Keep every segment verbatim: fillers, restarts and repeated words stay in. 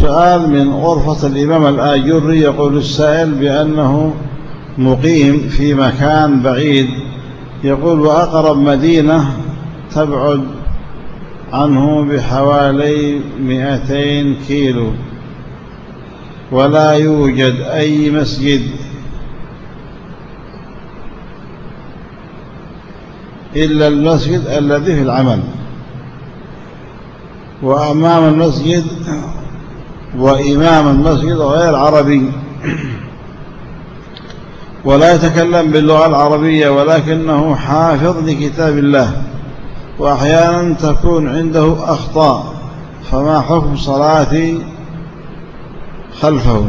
سؤال من غرفة الإمام الآجري. يقول السائل بأنه مقيم في مكان بعيد، يقول وأقرب مدينة تبعد عنه بحوالي مئتين كيلو، ولا يوجد أي مسجد إلا المسجد الذي في العمل، وأمام المسجد وإمام المسجد غير عربي، ولا يتكلم باللغة العربية، ولكنه حافظ لكتاب الله، وأحيانا تكون عنده أخطاء، فما حكم صلاتي خلفه؟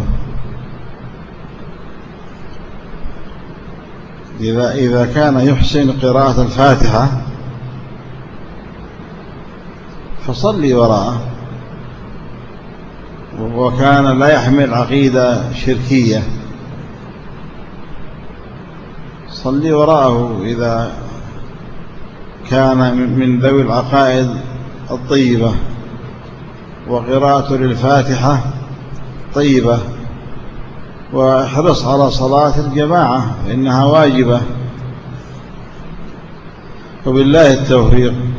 إذا, إذا كان يحسن قراءة الفاتحة فصلي وراءه، وكان لا يحمل عقيدة شركية صلي وراءه إذا كان من ذوي العقائد الطيبة، وقراءة للفاتحة طيبة، واحرص على صلاة الجماعة إنها واجبة، وبالله التوفيق.